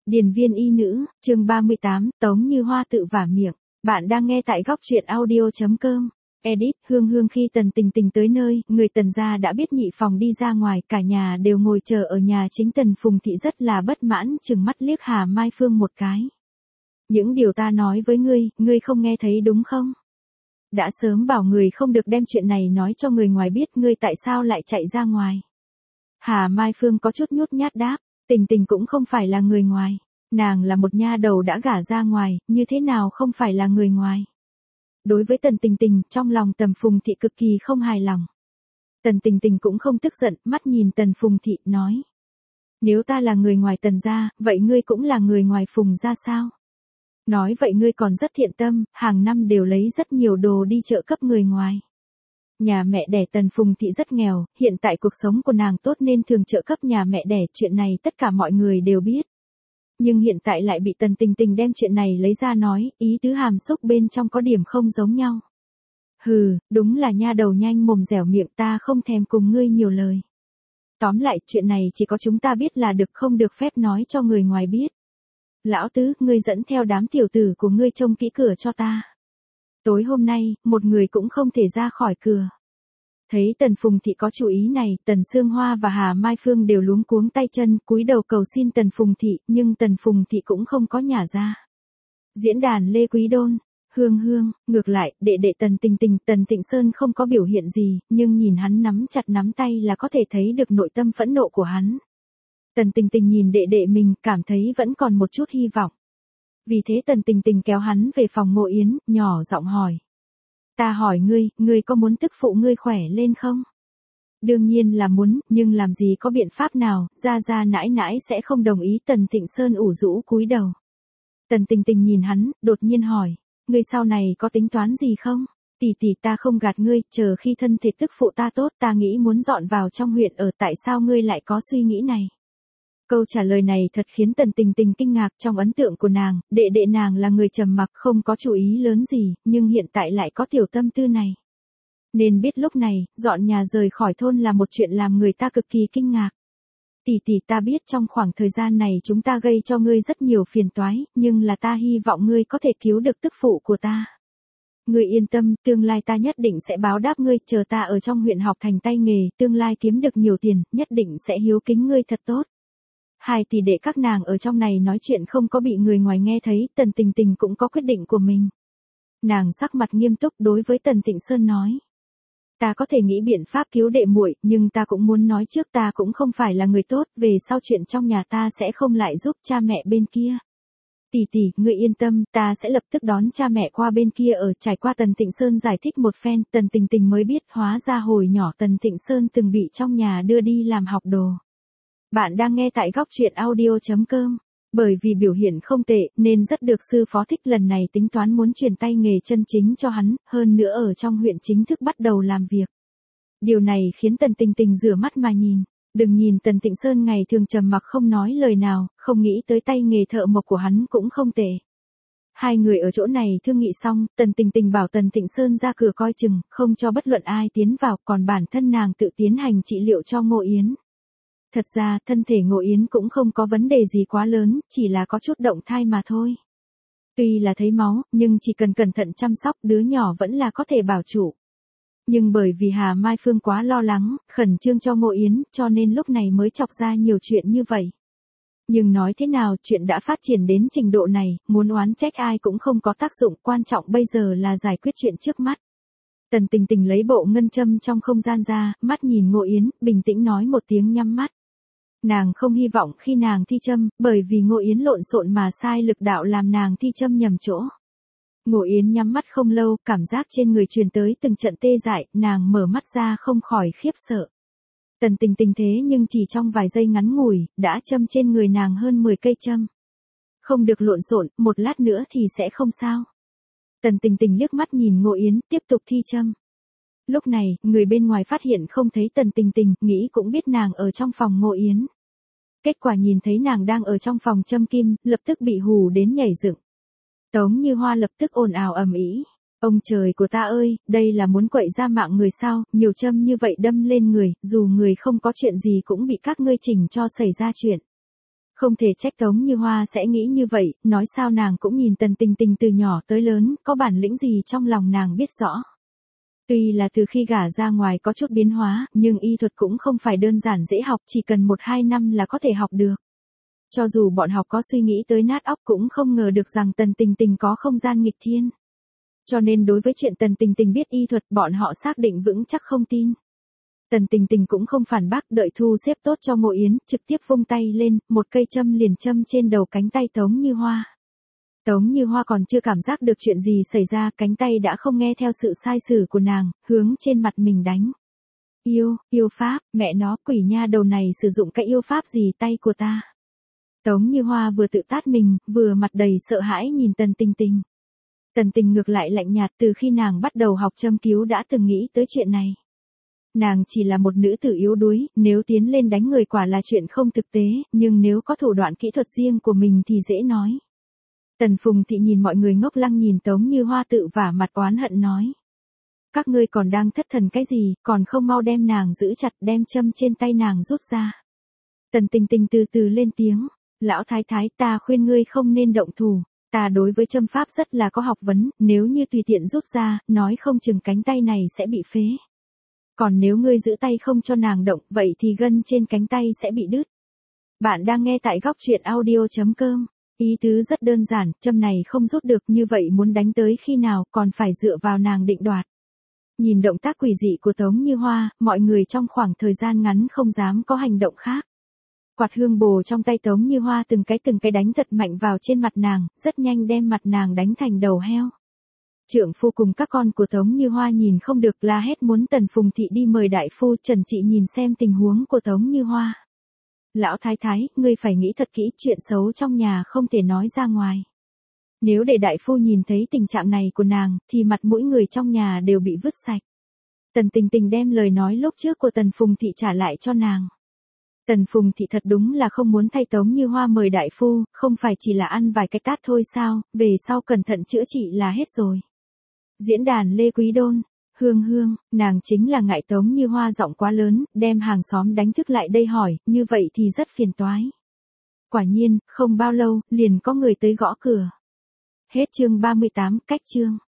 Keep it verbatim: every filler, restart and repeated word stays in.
Điền viên y nữ, chương ba mươi tám, Tống Như Hoa tự vả miệng. Bạn đang nghe tại góc truyện audio chấm com. Edit, Hương Hương khi Tần Tình Tình tới nơi, người Tần gia đã biết nhị phòng đi ra ngoài, cả nhà đều ngồi chờ ở nhà chính. Tần Phùng Thị rất là bất mãn, trừng mắt liếc Hà Mai Phương một cái. Những điều ta nói với ngươi, ngươi không nghe thấy đúng không? Đã sớm bảo người không được đem chuyện này nói cho người ngoài biết, ngươi tại sao lại chạy ra ngoài? Hà Mai Phương có chút nhút nhát đáp, Tình Tình cũng không phải là người ngoài. Nàng là một nha đầu đã gả ra ngoài, như thế nào không phải là người ngoài? Đối với Tần Tình Tình, trong lòng Tần Phùng Thị cực kỳ không hài lòng. Tần Tình Tình cũng không tức giận, mắt nhìn Tần Phùng Thị, nói. Nếu ta là người ngoài Tần gia, vậy ngươi cũng là người ngoài Phùng gia sao? Nói vậy ngươi còn rất thiện tâm, hàng năm đều lấy rất nhiều đồ đi chợ cấp người ngoài. Nhà mẹ đẻ Tần Phùng Thị rất nghèo, hiện tại cuộc sống của nàng tốt nên thường trợ cấp nhà mẹ đẻ, chuyện này tất cả mọi người đều biết. Nhưng hiện tại lại bị Tần Tình Tình đem chuyện này lấy ra nói, ý tứ hàm xúc bên trong có điểm không giống nhau. Hừ, đúng là nha đầu nhanh mồm dẻo miệng, ta không thèm cùng ngươi nhiều lời. Tóm lại, chuyện này chỉ có chúng ta biết là được, không được phép nói cho người ngoài biết. Lão tứ, ngươi dẫn theo đám tiểu tử của ngươi trông kỹ cửa cho ta. Tối hôm nay, một người cũng không thể ra khỏi cửa. Thấy Tần Phùng Thị có chủ ý này, Tần Sương Hoa và Hà Mai Phương đều luống cuống tay chân, cúi đầu cầu xin Tần Phùng Thị, nhưng Tần Phùng Thị cũng không có nhả ra. Diễn đàn Lê Quý Đôn, Hương Hương, ngược lại, đệ đệ Tần Tình Tình, Tần Tịnh Sơn không có biểu hiện gì, nhưng nhìn hắn nắm chặt nắm tay là có thể thấy được nội tâm phẫn nộ của hắn. Tần Tình Tình nhìn đệ đệ mình, cảm thấy vẫn còn một chút hy vọng. Vì thế Tần Tình Tình kéo hắn về phòng Ngộ Yến, nhỏ giọng hỏi. Ta hỏi ngươi, ngươi có muốn tức phụ ngươi khỏe lên không? Đương nhiên là muốn, nhưng làm gì có biện pháp nào, ra ra nãi nãi sẽ không đồng ý. Tần Thịnh Sơn ủ rũ cúi đầu. Tần Tình Tình nhìn hắn, đột nhiên hỏi, ngươi sau này có tính toán gì không? Tỷ tỷ, ta không gạt ngươi, chờ khi thân thể tức phụ ta tốt, ta nghĩ muốn dọn vào trong huyện ở, tại sao ngươi lại có suy nghĩ này? Câu trả lời này thật khiến Tần Tình Tình kinh ngạc. Trong ấn tượng của nàng, đệ đệ nàng là người trầm mặc không có chú ý lớn gì, nhưng hiện tại lại có tiểu tâm tư này. Nên biết lúc này, dọn nhà rời khỏi thôn là một chuyện làm người ta cực kỳ kinh ngạc. Tỷ tỷ, ta biết trong khoảng thời gian này chúng ta gây cho ngươi rất nhiều phiền toái, nhưng là ta hy vọng ngươi có thể cứu được tức phụ của ta. Ngươi yên tâm, tương lai ta nhất định sẽ báo đáp ngươi, chờ ta ở trong huyện học thành tay nghề, tương lai kiếm được nhiều tiền, nhất định sẽ hiếu kính ngươi thật tốt. Hai tỷ đệ các nàng ở trong này nói chuyện không có bị người ngoài nghe thấy, Tần Tình Tình cũng có quyết định của mình. Nàng sắc mặt nghiêm túc đối với Tần Tịnh Sơn nói. Ta có thể nghĩ biện pháp cứu đệ muội, nhưng ta cũng muốn nói trước ta cũng không phải là người tốt, về sau chuyện trong nhà ta sẽ không lại giúp cha mẹ bên kia. Tỷ tỷ, ngươi yên tâm, ta sẽ lập tức đón cha mẹ qua bên kia ở. Trải qua Tần Tịnh Sơn giải thích một phen, Tần Tình Tình mới biết hóa ra hồi nhỏ Tần Tịnh Sơn từng bị trong nhà đưa đi làm học đồ. Bạn đang nghe tại góc truyện audio chấm com. Bởi vì biểu hiện không tệ, nên rất được sư phó thích, lần này tính toán muốn truyền tay nghề chân chính cho hắn, hơn nữa ở trong huyện chính thức bắt đầu làm việc. Điều này khiến Tần Tình Tình rửa mắt mà nhìn. Đừng nhìn Tần Tịnh Sơn ngày thường trầm mặc không nói lời nào, không nghĩ tới tay nghề thợ mộc của hắn cũng không tệ. Hai người ở chỗ này thương nghị xong, Tần Tình Tình bảo Tần Tịnh Sơn ra cửa coi chừng, không cho bất luận ai tiến vào, còn bản thân nàng tự tiến hành trị liệu cho Ngộ Yến. Thật ra, thân thể Ngộ Yến cũng không có vấn đề gì quá lớn, chỉ là có chút động thai mà thôi. Tuy là thấy máu, nhưng chỉ cần cẩn thận chăm sóc, đứa nhỏ vẫn là có thể bảo trụ. Nhưng bởi vì Hà Mai Phương quá lo lắng, khẩn trương cho Ngộ Yến, cho nên lúc này mới chọc ra nhiều chuyện như vậy. Nhưng nói thế nào, chuyện đã phát triển đến trình độ này, muốn oán trách ai cũng không có tác dụng, quan trọng bây giờ là giải quyết chuyện trước mắt. Tần Tình Tình lấy bộ ngân châm trong không gian ra, mắt nhìn Ngộ Yến, bình tĩnh nói một tiếng, nhắm mắt. Nàng không hy vọng khi nàng thi châm, bởi vì Ngộ Yến lộn xộn mà sai lực đạo làm nàng thi châm nhầm chỗ. Ngộ Yến nhắm mắt không lâu, cảm giác trên người truyền tới từng trận tê dại, nàng mở mắt ra không khỏi khiếp sợ. Tần Tình Tình thế nhưng chỉ trong vài giây ngắn ngủi, đã châm trên người nàng hơn mười cây châm. Không được lộn xộn, một lát nữa thì sẽ không sao. Tần Tình Tình liếc mắt nhìn Ngộ Yến, tiếp tục thi châm. Lúc này, người bên ngoài phát hiện không thấy Tần Tình Tình, nghĩ cũng biết nàng ở trong phòng Ngộ Yến. Kết quả nhìn thấy nàng đang ở trong phòng châm kim, lập tức bị hù đến nhảy dựng. Tống Như Hoa lập tức ồn ào ầm ĩ. Ông trời của ta ơi, đây là muốn quậy ra mạng người sao, nhiều châm như vậy đâm lên người, dù người không có chuyện gì cũng bị các ngươi chỉnh cho xảy ra chuyện. Không thể trách Tống Như Hoa sẽ nghĩ như vậy, nói sao nàng cũng nhìn Tần Tình Tình từ nhỏ tới lớn, có bản lĩnh gì trong lòng nàng biết rõ. Tuy là từ khi gả ra ngoài có chút biến hóa, nhưng y thuật cũng không phải đơn giản dễ học, chỉ cần một hai năm là có thể học được. Cho dù bọn học có suy nghĩ tới nát óc cũng không ngờ được rằng Tần Tình Tình có không gian nghịch thiên. Cho nên đối với chuyện Tần Tình Tình biết y thuật bọn họ xác định vững chắc không tin. Tần Tình Tình cũng không phản bác, đợi thu xếp tốt cho Ngô Yến, trực tiếp vung tay lên, một cây châm liền châm trên đầu cánh tay Tống Như Hoa. Tống Như Hoa còn chưa cảm giác được chuyện gì xảy ra, cánh tay đã không nghe theo sự sai sử của nàng, hướng trên mặt mình đánh. Yêu, yêu pháp, mẹ nó, quỷ nha đầu này sử dụng cái yêu pháp gì tay của ta. Tống Như Hoa vừa tự tát mình, vừa mặt đầy sợ hãi nhìn Tần Tình Tình. Tần Tình ngược lại lạnh nhạt, từ khi nàng bắt đầu học châm cứu đã từng nghĩ tới chuyện này. Nàng chỉ là một nữ tử yếu đuối, nếu tiến lên đánh người quả là chuyện không thực tế, nhưng nếu có thủ đoạn kỹ thuật riêng của mình thì dễ nói. Tần Phùng Thị nhìn mọi người ngốc lăng nhìn Tống Như Hoa tự vả mặt oán hận nói. Các ngươi còn đang thất thần cái gì, còn không mau đem nàng giữ chặt, đem châm trên tay nàng rút ra. Tần Tình Tình từ từ lên tiếng, lão thái thái, ta khuyên ngươi không nên động thủ, ta đối với châm pháp rất là có học vấn, nếu như tùy tiện rút ra, nói không chừng cánh tay này sẽ bị phế. Còn nếu ngươi giữ tay không cho nàng động, vậy thì gân trên cánh tay sẽ bị đứt. Bạn đang nghe tại góc truyện audio chấm com. Ý tứ rất đơn giản, châm này không rút được, như vậy muốn đánh tới khi nào, còn phải dựa vào nàng định đoạt. Nhìn động tác quỷ dị của Tống Như Hoa, mọi người trong khoảng thời gian ngắn không dám có hành động khác. Quạt hương bồ trong tay Tống Như Hoa từng cái từng cái đánh thật mạnh vào trên mặt nàng, rất nhanh đem mặt nàng đánh thành đầu heo. Trượng phu cùng các con của Tống Như Hoa nhìn không được, la hét muốn Tần Phùng Thị đi mời đại phu. Trần Trị nhìn xem tình huống của Tống Như Hoa. Lão thái thái, ngươi phải nghĩ thật kỹ, chuyện xấu trong nhà không thể nói ra ngoài. Nếu để đại phu nhìn thấy tình trạng này của nàng, thì mặt mũi người trong nhà đều bị vứt sạch. Tần Tình Tình đem lời nói lúc trước của Tần Phùng Thị trả lại cho nàng. Tần Phùng Thị thật đúng là không muốn thay Tống Như Hoa mời đại phu, không phải chỉ là ăn vài cái tát thôi sao, về sau cẩn thận chữa trị là hết rồi. Diễn đàn Lê Quý Đôn, Hương Hương, nàng chính là ngại Tống Như Hoa giọng quá lớn, đem hàng xóm đánh thức lại đây hỏi, như vậy thì rất phiền toái. Quả nhiên, không bao lâu, liền có người tới gõ cửa. Hết chương ba mươi tám, cách chương.